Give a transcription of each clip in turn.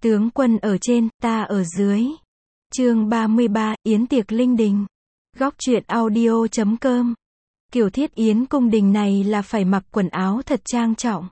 Tướng quân ở trên, ta ở dưới. Chương 33, Yến tiệc linh đình. Góc truyện audio.com. Kiểu thiết yến cung đình này là phải mặc quần áo thật trang trọng.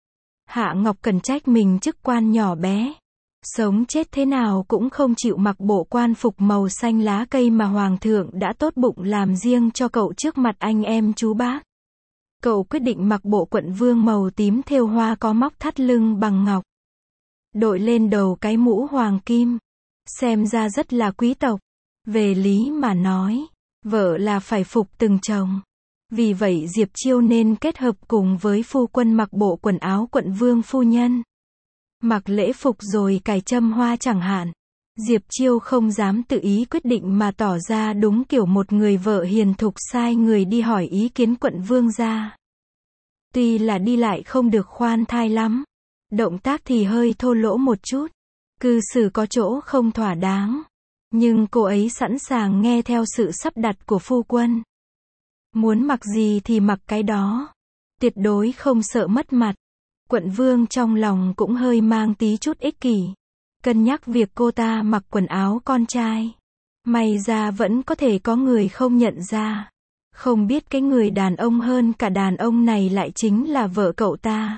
Hạ Ngọc Cẩn trách mình chức quan nhỏ bé. Sống chết thế nào cũng không chịu mặc bộ quan phục màu xanh lá cây mà Hoàng thượng đã tốt bụng làm riêng cho cậu trước mặt anh em chú bác. Cậu quyết định mặc bộ quận vương màu tím thêu hoa có móc thắt lưng bằng ngọc. Đội lên đầu cái mũ hoàng kim. Xem ra rất là quý tộc. Về lý mà nói, vợ là phải phục từng chồng. Vì vậy Diệp Chiêu nên kết hợp cùng với phu quân mặc bộ quần áo quận vương phu nhân. Mặc lễ phục rồi cài châm hoa chẳng hạn. Diệp Chiêu không dám tự ý quyết định mà tỏ ra đúng kiểu một người vợ hiền thục sai người đi hỏi ý kiến quận vương gia. Tuy là đi lại không được khoan thai lắm. Động tác thì hơi thô lỗ một chút. Cư xử có chỗ không thỏa đáng. Nhưng cô ấy sẵn sàng nghe theo sự sắp đặt của phu quân. Muốn mặc gì thì mặc cái đó. Tuyệt đối không sợ mất mặt. Quận vương trong lòng cũng hơi mang tí chút ích kỷ. Cân nhắc việc cô ta mặc quần áo con trai. May ra vẫn có thể có người không nhận ra. Không biết cái người đàn ông hơn cả đàn ông này lại chính là vợ cậu ta.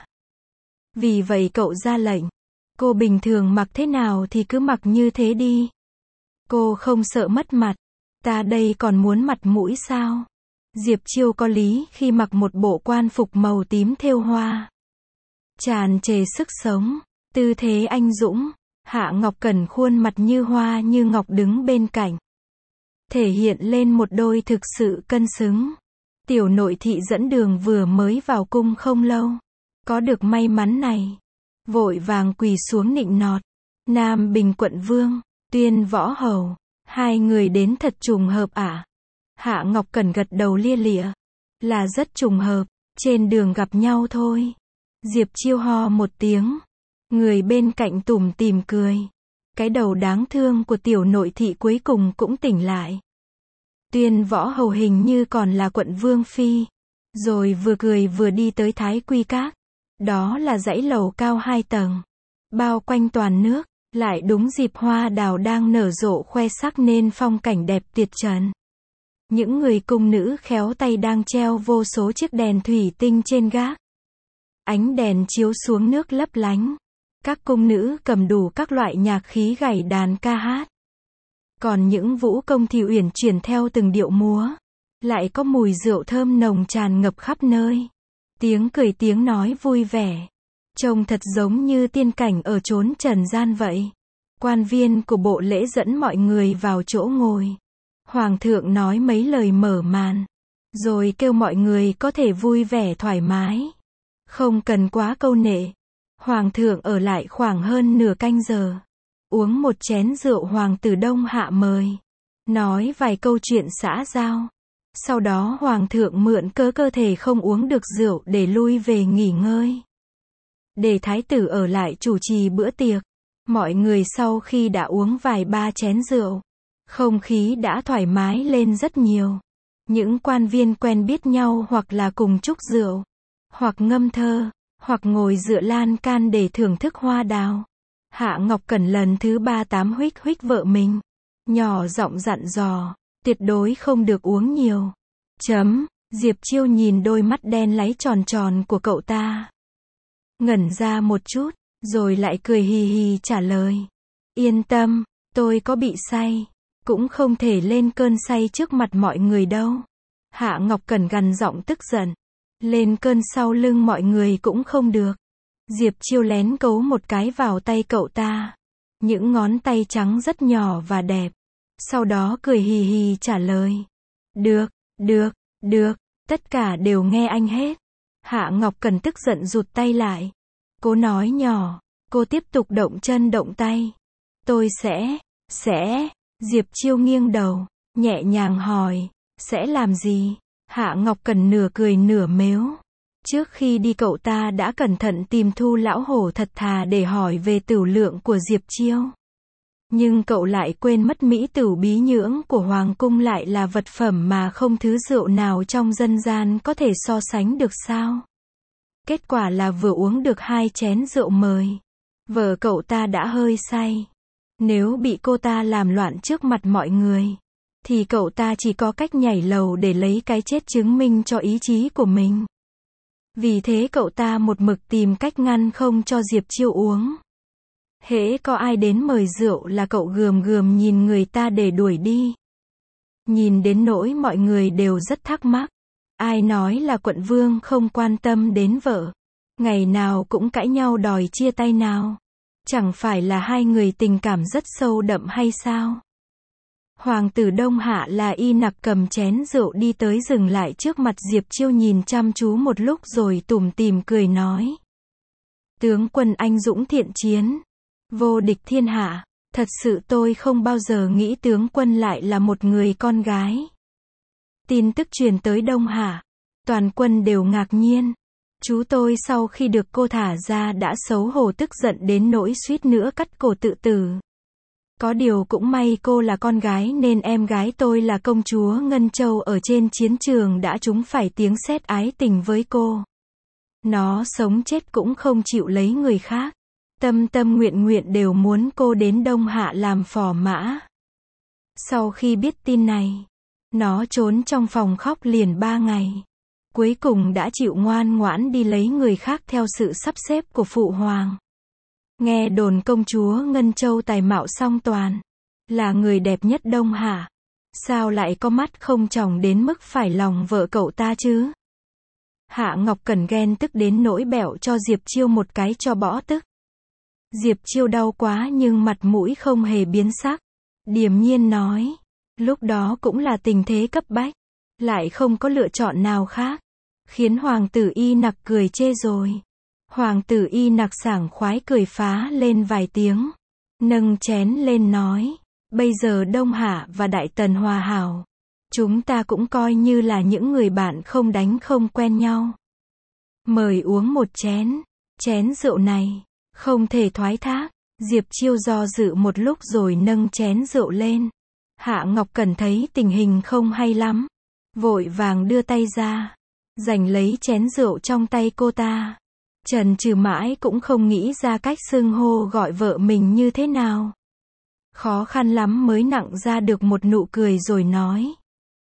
Vì vậy cậu ra lệnh. Cô bình thường mặc thế nào thì cứ mặc như thế đi. Cô không sợ mất mặt. Ta đây còn muốn mặt mũi sao? Diệp Chiêu có lý khi mặc một bộ quan phục màu tím thêu hoa. Tràn trề sức sống, tư thế anh dũng. Hạ Ngọc Cẩn khuôn mặt như hoa như ngọc đứng bên cạnh. Thể hiện lên một đôi thực sự cân xứng. Tiểu nội thị dẫn đường vừa mới vào cung không lâu. Có được may mắn này. Vội vàng quỳ xuống nịnh nọt. Nam Bình quận vương, Tuyên Võ hầu. Hai người đến thật trùng hợp ạ. Hạ Ngọc Cẩn gật đầu lia lịa. Là rất trùng hợp. Trên đường gặp nhau thôi. Diệp Chiêu ho một tiếng. Người bên cạnh tủm tỉm cười. Cái đầu đáng thương của tiểu nội thị cuối cùng cũng tỉnh lại. Tuyên Võ hầu hình như còn là quận vương phi. Rồi vừa cười vừa đi tới Thái Quy Các. Đó là dãy lầu cao 2 tầng. Bao quanh toàn nước. Lại đúng dịp hoa đào đang nở rộ khoe sắc nên phong cảnh đẹp tuyệt trần. Những người cung nữ khéo tay đang treo vô số chiếc đèn thủy tinh trên gác. Ánh đèn chiếu xuống nước lấp lánh. Các cung nữ cầm đủ các loại nhạc khí gảy đàn ca hát. Còn những vũ công thì uyển chuyển theo từng điệu múa. Lại có mùi rượu thơm nồng tràn ngập khắp nơi. Tiếng cười tiếng nói vui vẻ. Trông thật giống như tiên cảnh ở chốn trần gian vậy. Quan viên của bộ lễ dẫn mọi người vào chỗ ngồi. Hoàng thượng nói mấy lời mở màn. Rồi kêu mọi người có thể vui vẻ thoải mái. Không cần quá câu nệ. Hoàng thượng ở lại khoảng hơn nửa canh giờ. Uống một chén rượu hoàng tử Đông Hạ mời. Nói vài câu chuyện xã giao. Sau đó hoàng thượng mượn cơ thể không uống được rượu để lui về nghỉ ngơi. Để thái tử ở lại chủ trì bữa tiệc. Mọi người sau khi đã uống vài ba chén rượu. Không khí đã thoải mái lên rất nhiều. Những quan viên quen biết nhau hoặc là cùng chúc rượu. Hoặc ngâm thơ. Hoặc ngồi dựa lan can để thưởng thức hoa đào. Hạ Ngọc Cẩn lần thứ 38 huých vợ mình. Nhỏ giọng dặn dò. Tuyệt đối không được uống nhiều. Diệp Chiêu nhìn đôi mắt đen láy tròn tròn của cậu ta. Ngẩn ra một chút. Rồi lại cười hì hì trả lời. Yên tâm, tôi có bị say. Cũng không thể lên cơn say trước mặt mọi người đâu. Hạ Ngọc Cẩn gằn giọng tức giận. Lên cơn sau lưng mọi người cũng không được. Diệp Chiêu lén cấu một cái vào tay cậu ta. Những ngón tay trắng rất nhỏ và đẹp. Sau đó cười hì hì trả lời. Được, tất cả đều nghe anh hết. Hạ Ngọc Cẩn tức giận rụt tay lại. Cô nói nhỏ, cô tiếp tục động chân động tay. Tôi sẽ, Diệp Chiêu nghiêng đầu, nhẹ nhàng hỏi, sẽ làm gì? Hạ Ngọc Cẩn nửa cười nửa mếu. Trước khi đi cậu ta đã cẩn thận tìm Thu lão hổ thật thà để hỏi về tửu lượng của Diệp Chiêu. Nhưng cậu lại quên mất mỹ tửu bí nhưỡng của Hoàng cung lại là vật phẩm mà không thứ rượu nào trong dân gian có thể so sánh được sao. Kết quả là vừa uống được 2 chén rượu mời. Vợ cậu ta đã hơi say. Nếu bị cô ta làm loạn trước mặt mọi người, thì cậu ta chỉ có cách nhảy lầu để lấy cái chết chứng minh cho ý chí của mình. Vì thế cậu ta một mực tìm cách ngăn không cho Diệp Chiêu uống. Hễ có ai đến mời rượu là cậu gườm gườm nhìn người ta để đuổi đi. Nhìn đến nỗi mọi người đều rất thắc mắc. Ai nói là quận vương không quan tâm đến vợ? Ngày nào cũng cãi nhau đòi chia tay nào? Chẳng phải là hai người tình cảm rất sâu đậm hay sao? Hoàng tử Đông Hạ là Y Nặc cầm chén rượu đi tới dừng lại trước mặt Diệp Chiêu nhìn chăm chú một lúc rồi tủm tỉm cười nói. Tướng quân anh dũng thiện chiến, vô địch thiên hạ, thật sự tôi không bao giờ nghĩ tướng quân lại là một người con gái. Tin tức truyền tới Đông Hạ, toàn quân đều ngạc nhiên. Chú tôi sau khi được cô thả ra đã xấu hổ tức giận đến nỗi suýt nữa cắt cổ tự tử. Có điều cũng may cô là con gái nên em gái tôi là công chúa Ngân Châu ở trên chiến trường đã trúng phải tiếng sét ái tình với cô. Nó sống chết cũng không chịu lấy người khác. Tâm tâm nguyện nguyện đều muốn cô đến Đông Hạ làm phò mã. Sau khi biết tin này, nó trốn trong phòng khóc liền 3 ngày. Cuối cùng đã chịu ngoan ngoãn đi lấy người khác theo sự sắp xếp của phụ hoàng. Nghe đồn công chúa Ngân Châu tài mạo song toàn, là người đẹp nhất Đông Hạ. Sao lại có mắt không tròng đến mức phải lòng vợ cậu ta chứ? Hạ Ngọc Cẩn ghen tức đến nỗi bẹo cho Diệp Chiêu một cái cho bỏ tức. Diệp Chiêu đau quá nhưng mặt mũi không hề biến sắc. Điềm nhiên nói. Lúc đó cũng là tình thế cấp bách. Lại không có lựa chọn nào khác. Khiến hoàng tử Y Nặc cười chê rồi. Hoàng tử Y Nặc sảng khoái cười phá lên vài tiếng. Nâng chén lên nói. Bây giờ Đông Hạ và Đại Tần hòa hảo. Chúng ta cũng coi như là những người bạn không đánh không quen nhau. Mời uống một chén. Chén rượu này không thể thoái thác. Diệp Chiêu do dự một lúc rồi nâng chén rượu lên. Hạ Ngọc Cẩn thấy tình hình không hay lắm. Vội vàng đưa tay ra. Giành lấy chén rượu trong tay cô ta. Chần chừ mãi cũng không nghĩ ra cách xưng hô gọi vợ mình như thế nào. Khó khăn lắm mới nặng ra được một nụ cười rồi nói.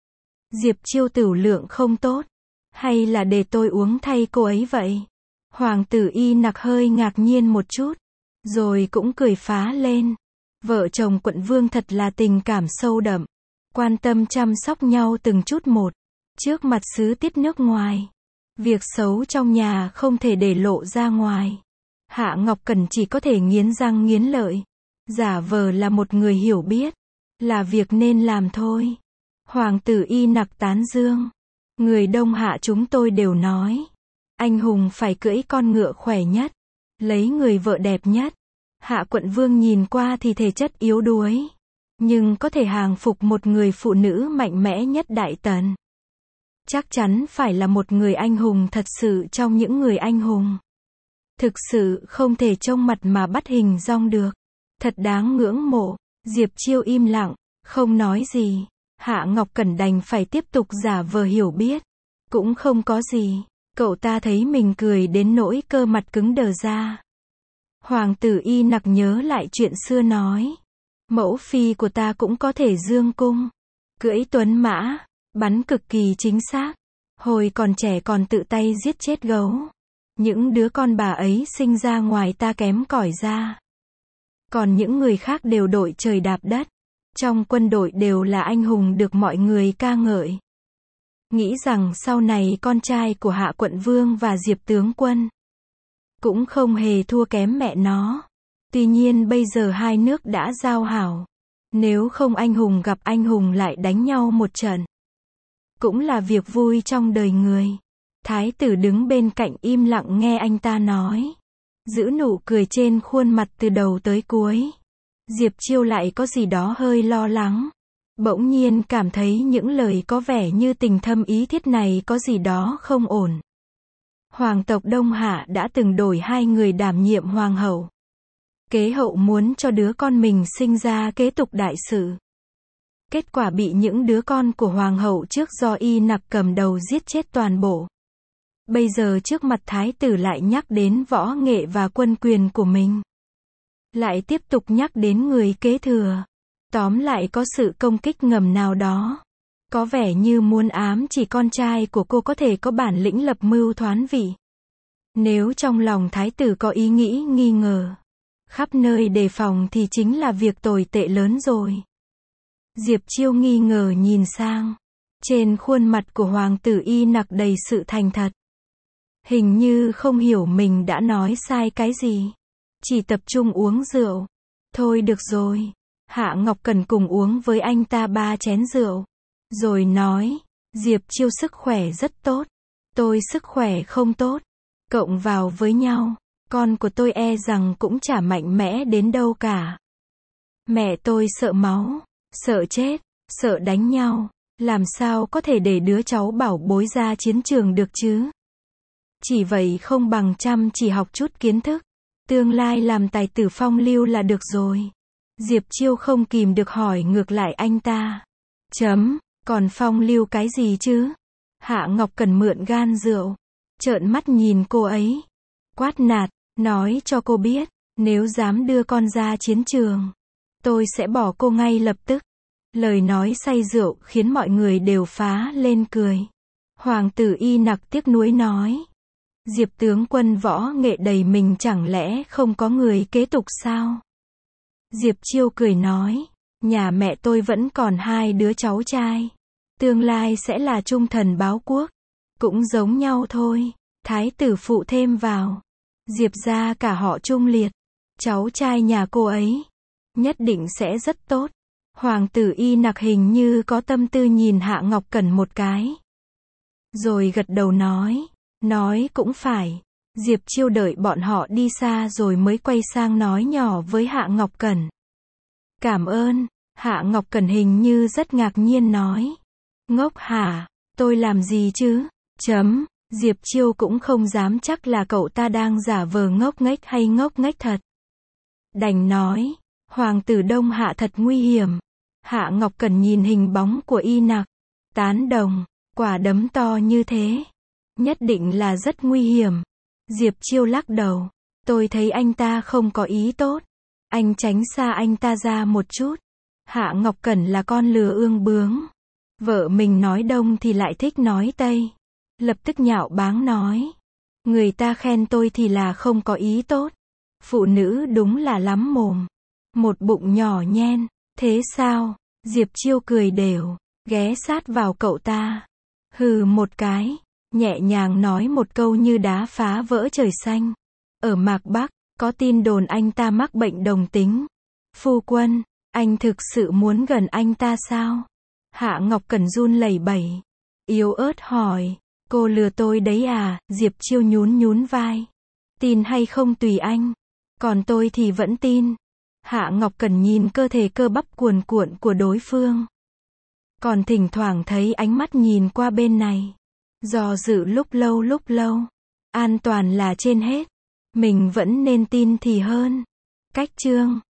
Diệp Chiêu tửu lượng không tốt. Hay là để tôi uống thay cô ấy vậy? Hoàng tử Y Nặc hơi ngạc nhiên một chút. Rồi cũng cười phá lên. Vợ chồng quận vương thật là tình cảm sâu đậm. Quan tâm chăm sóc nhau từng chút một. Trước mặt sứ tiết nước ngoài. Việc xấu trong nhà không thể để lộ ra ngoài. Hạ Ngọc Cẩn chỉ có thể nghiến răng nghiến lợi. Giả vờ là một người hiểu biết. Là việc nên làm thôi. Hoàng tử Y Nặc tán dương. Người Đông Hạ chúng tôi đều nói. Anh hùng phải cưỡi con ngựa khỏe nhất. Lấy người vợ đẹp nhất. Hạ quận vương nhìn qua thì thể chất yếu đuối. Nhưng có thể hàng phục một người phụ nữ mạnh mẽ nhất Đại Tần. Chắc chắn phải là một người anh hùng thật sự trong những người anh hùng. Thực sự không thể trông mặt mà bắt hình dong được. Thật đáng ngưỡng mộ. Diệp Chiêu im lặng, không nói gì. Hạ Ngọc Cẩn đành phải tiếp tục giả vờ hiểu biết. Cũng không có gì. Cậu ta thấy mình cười đến nỗi cơ mặt cứng đờ ra. Hoàng tử Y Nặc nhớ lại chuyện xưa nói. Mẫu phi của ta cũng có thể dương cung. Cưỡi tuấn mã. Bắn cực kỳ chính xác. Hồi còn trẻ còn tự tay giết chết gấu. Những đứa con bà ấy sinh ra ngoài ta kém cỏi ra. Còn những người khác đều đội trời đạp đất. Trong quân đội đều là anh hùng được mọi người ca ngợi. Nghĩ rằng sau này con trai của Hạ quận vương và Diệp tướng quân cũng không hề thua kém mẹ nó. Tuy nhiên bây giờ hai nước đã giao hảo. Nếu không anh hùng gặp anh hùng lại đánh nhau một trận. Cũng là việc vui trong đời người. Thái tử đứng bên cạnh im lặng nghe anh ta nói. Giữ nụ cười trên khuôn mặt từ đầu tới cuối. Diệp Chiêu lại có gì đó hơi lo lắng. Bỗng nhiên cảm thấy những lời có vẻ như tình thâm ý thiết này có gì đó không ổn. Hoàng tộc Đông Hạ đã từng đổi hai người đảm nhiệm hoàng hậu. Kế hậu muốn cho đứa con mình sinh ra kế tục đại sự. Kết quả bị những đứa con của hoàng hậu trước do Y Nặc cầm đầu giết chết toàn bộ. Bây giờ trước mặt thái tử lại nhắc đến võ nghệ và quân quyền của mình. Lại tiếp tục nhắc đến người kế thừa. Tóm lại có sự công kích ngầm nào đó. Có vẻ như muốn ám chỉ con trai của cô có thể có bản lĩnh lập mưu thoán vị. Nếu trong lòng thái tử có ý nghĩ nghi ngờ, khắp nơi đề phòng thì chính là việc tồi tệ lớn rồi. Diệp Chiêu nghi ngờ nhìn sang. Trên khuôn mặt của hoàng tử Y Nặc đầy sự thành thật. Hình như không hiểu mình đã nói sai cái gì. Chỉ tập trung uống rượu. Thôi được rồi. Hạ Ngọc Cẩn cùng uống với anh ta 3 chén rượu. Rồi nói, Diệp Chiêu sức khỏe rất tốt. Tôi sức khỏe không tốt. Cộng vào với nhau, con của tôi e rằng cũng chả mạnh mẽ đến đâu cả. Mẹ tôi sợ máu, sợ chết, sợ đánh nhau. Làm sao có thể để đứa cháu bảo bối ra chiến trường được chứ? Chỉ vậy không bằng chăm chỉ học chút kiến thức. Tương lai làm tài tử phong lưu là được rồi. Diệp Chiêu không kìm được hỏi ngược lại anh ta. Còn phong lưu cái gì chứ? Hạ Ngọc Cần mượn gan rượu. Trợn mắt nhìn cô ấy. Quát nạt, nói cho cô biết, nếu dám đưa con ra chiến trường, tôi sẽ bỏ cô ngay lập tức. Lời nói say rượu khiến mọi người đều phá lên cười. Hoàng tử Y Nặc tiếc nuối nói. Diệp tướng quân võ nghệ đầy mình chẳng lẽ không có người kế tục sao? Diệp Chiêu cười nói. Nhà mẹ tôi vẫn còn 2 đứa cháu trai. Tương lai sẽ là trung thần báo quốc. Cũng giống nhau thôi. Thái tử phụ thêm vào. Diệp gia cả họ Trung liệt. Cháu trai nhà cô ấy nhất định sẽ rất tốt. Hoàng tử Y Nặc hình như có tâm tư nhìn Hạ Ngọc Cẩn một cái. Rồi gật đầu nói. Nói cũng phải. Diệp Chiêu đợi bọn họ đi xa rồi mới quay sang nói nhỏ với Hạ Ngọc Cẩn. Cảm ơn. Hạ Ngọc Cẩn hình như rất ngạc nhiên nói. Ngốc hả? Tôi làm gì chứ? Diệp Chiêu cũng không dám chắc là cậu ta đang giả vờ ngốc nghếch hay ngốc nghếch thật. Đành nói. Hoàng tử Đông Hạ thật nguy hiểm. Hạ Ngọc Cẩn nhìn hình bóng của Y Nặc. Tán đồng. Quả đấm to như thế. Nhất định là rất nguy hiểm. Diệp Chiêu lắc đầu. Tôi thấy anh ta không có ý tốt. Anh tránh xa anh ta ra một chút. Hạ Ngọc Cẩn là con lừa ương bướng. Vợ mình nói đông thì lại thích nói tây. Lập tức nhạo báng nói. Người ta khen tôi thì là không có ý tốt. Phụ nữ đúng là lắm mồm. Một bụng nhỏ nhen. Thế sao? Diệp Chiêu cười đều. Ghé sát vào cậu ta. Hừ một cái. Nhẹ nhàng nói một câu như đá phá vỡ trời xanh. Ở Mạc Bắc, có tin đồn anh ta mắc bệnh đồng tính. Phu quân, anh thực sự muốn gần anh ta sao? Hạ Ngọc Cẩn run lẩy bẩy. Yếu ớt hỏi. Cô lừa tôi đấy à? Diệp Chiêu nhún nhún vai. Tin hay không tùy anh. Còn tôi thì vẫn tin. Hạ Ngọc Cẩn nhìn cơ thể cơ bắp cuồn cuộn của đối phương. Còn thỉnh thoảng thấy ánh mắt nhìn qua bên này. Do dự lúc lâu. An toàn là trên hết. Mình vẫn nên tin thì hơn. Cách chương